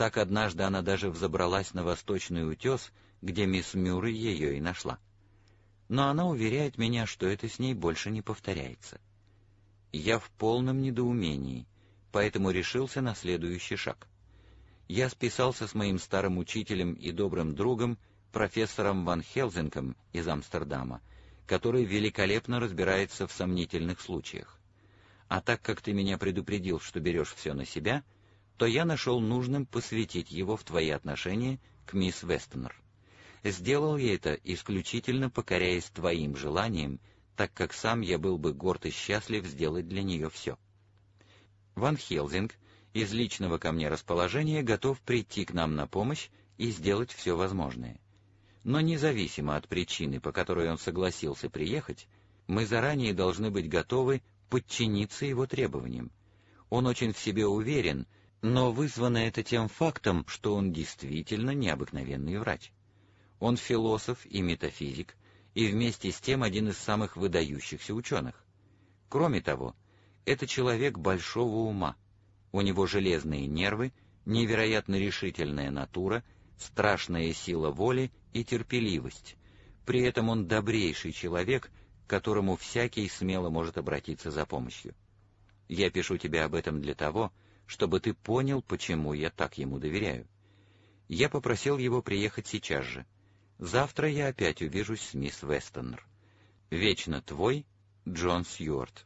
Так однажды она даже взобралась на восточный утес, где мисс Мюррей ее и нашла. Но она уверяет меня, что это с ней больше не повторяется. Я в полном недоумении, поэтому решился на следующий шаг. Я списался с моим старым учителем и добрым другом, профессором Ван Хелзинком из Амстердама, который великолепно разбирается в сомнительных случаях. А так как ты меня предупредил, что берешь все на себя, то я нашел нужным посвятить его в твои отношения к мисс Вестонер. Сделал я это исключительно покоряясь твоим желаниям, так как сам я был бы горд и счастлив сделать для нее все. Ван Хелзинк из личного ко мне расположения готов прийти к нам на помощь и сделать все возможное. Но независимо от причины, по которой он согласился приехать, мы заранее должны быть готовы подчиниться его требованиям. Он очень в себе уверен, но вызвано это тем фактом, что он действительно необыкновенный врач. Он философ и метафизик, и вместе с тем один из самых выдающихся ученых. Кроме того, это человек большого ума. У него железные нервы, невероятно решительная натура, страшная сила воли и терпеливость. При этом он добрейший человек, к которому всякий смело может обратиться за помощью. Я пишу тебе об этом для того, чтобы ты понял, почему я так ему доверяю. Я попросил его приехать сейчас же. Завтра я опять увижусь с мисс Вестонер. Вечно твой, Джон Сьюарт.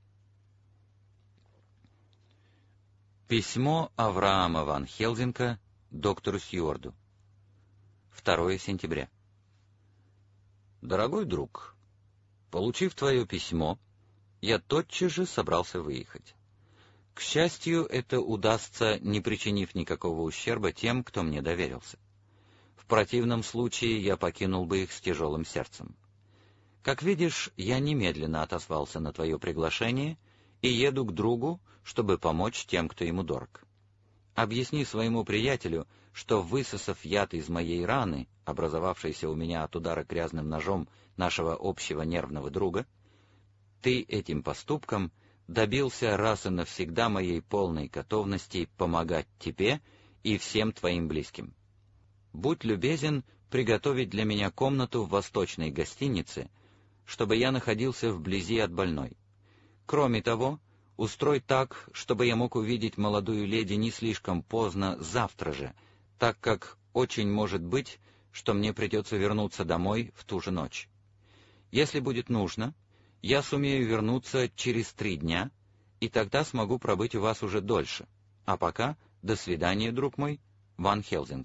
Письмо Авраама ван Хелзинка доктору Сьюарду. 2 сентября. Дорогой друг, получив твое письмо, я тотчас же собрался выехать. К счастью, это удастся, не причинив никакого ущерба тем, кто мне доверился. В противном случае я покинул бы их с тяжелым сердцем. Как видишь, я немедленно отозвался на твое приглашение и еду к другу, чтобы помочь тем, кто ему дорог. Объясни своему приятелю, что, высосав яд из моей раны, образовавшейся у меня от удара грязным ножом нашего общего нервного друга, ты этим поступком добился раз и навсегда моей полной готовности помогать тебе и всем твоим близким. Будь любезен приготовить для меня комнату в восточной гостинице, чтобы я находился вблизи от больной. Кроме того, устрой так, чтобы я мог увидеть молодую леди не слишком поздно завтра же, так как очень может быть, что мне придется вернуться домой в ту же ночь. Если будет нужно, я сумею вернуться через 3 дня, и тогда смогу пробыть у вас уже дольше. А пока, до свидания, друг мой, Ван Хелзинк.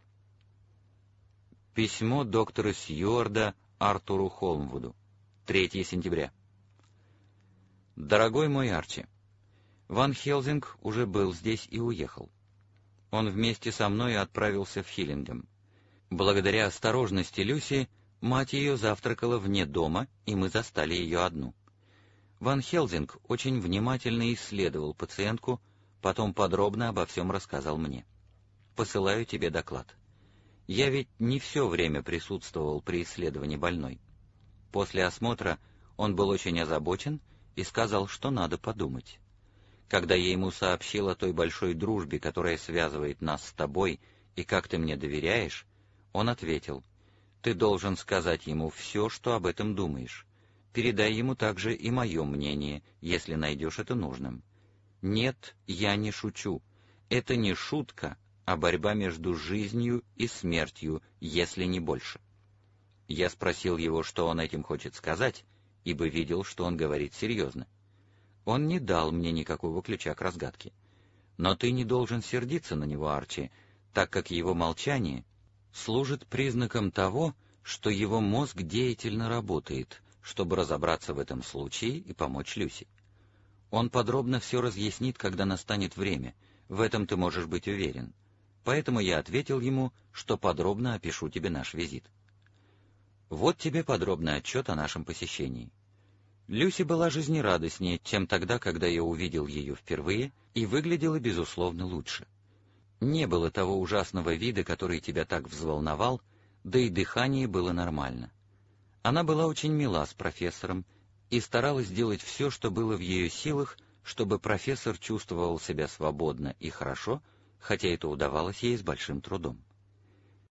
Письмо доктора Сьюарда Артуру Холмвуду. 3 сентября. Дорогой мой Арчи, Ван Хелзинк уже был здесь и уехал. Он вместе со мной отправился в Хиллингем. Благодаря осторожности Люси, мать ее завтракала вне дома, и мы застали ее одну. Ван Хелзинк очень внимательно исследовал пациентку, потом подробно обо всем рассказал мне. Посылаю тебе доклад. Я ведь не все время присутствовал при исследовании больной. После осмотра он был очень озабочен и сказал, что надо подумать. Когда я ему сообщил о той большой дружбе, которая связывает нас с тобой, и как ты мне доверяешь, он ответил: «Ты должен сказать ему все, что об этом думаешь. Передай ему также и мое мнение, если найдешь это нужным. Нет, я не шучу. Это не шутка, а борьба между жизнью и смертью, если не больше». Я спросил его, что он этим хочет сказать, ибо видел, что он говорит серьезно. Он не дал мне никакого ключа к разгадке. Но ты не должен сердиться на него, Арчи, так как его молчание служит признаком того, что его мозг деятельно работает, чтобы разобраться в этом случае и помочь Люси. Он подробно все разъяснит, когда настанет время, в этом ты можешь быть уверен. Поэтому я ответил ему, что подробно опишу тебе наш визит. Вот тебе подробный отчет о нашем посещении. Люси была жизнерадостнее, чем тогда, когда я увидел ее впервые, и выглядела, безусловно, лучше. Не было того ужасного вида, который тебя так взволновал, да и дыхание было нормально. Она была очень мила с профессором и старалась делать все, что было в ее силах, чтобы профессор чувствовал себя свободно и хорошо, хотя это удавалось ей с большим трудом.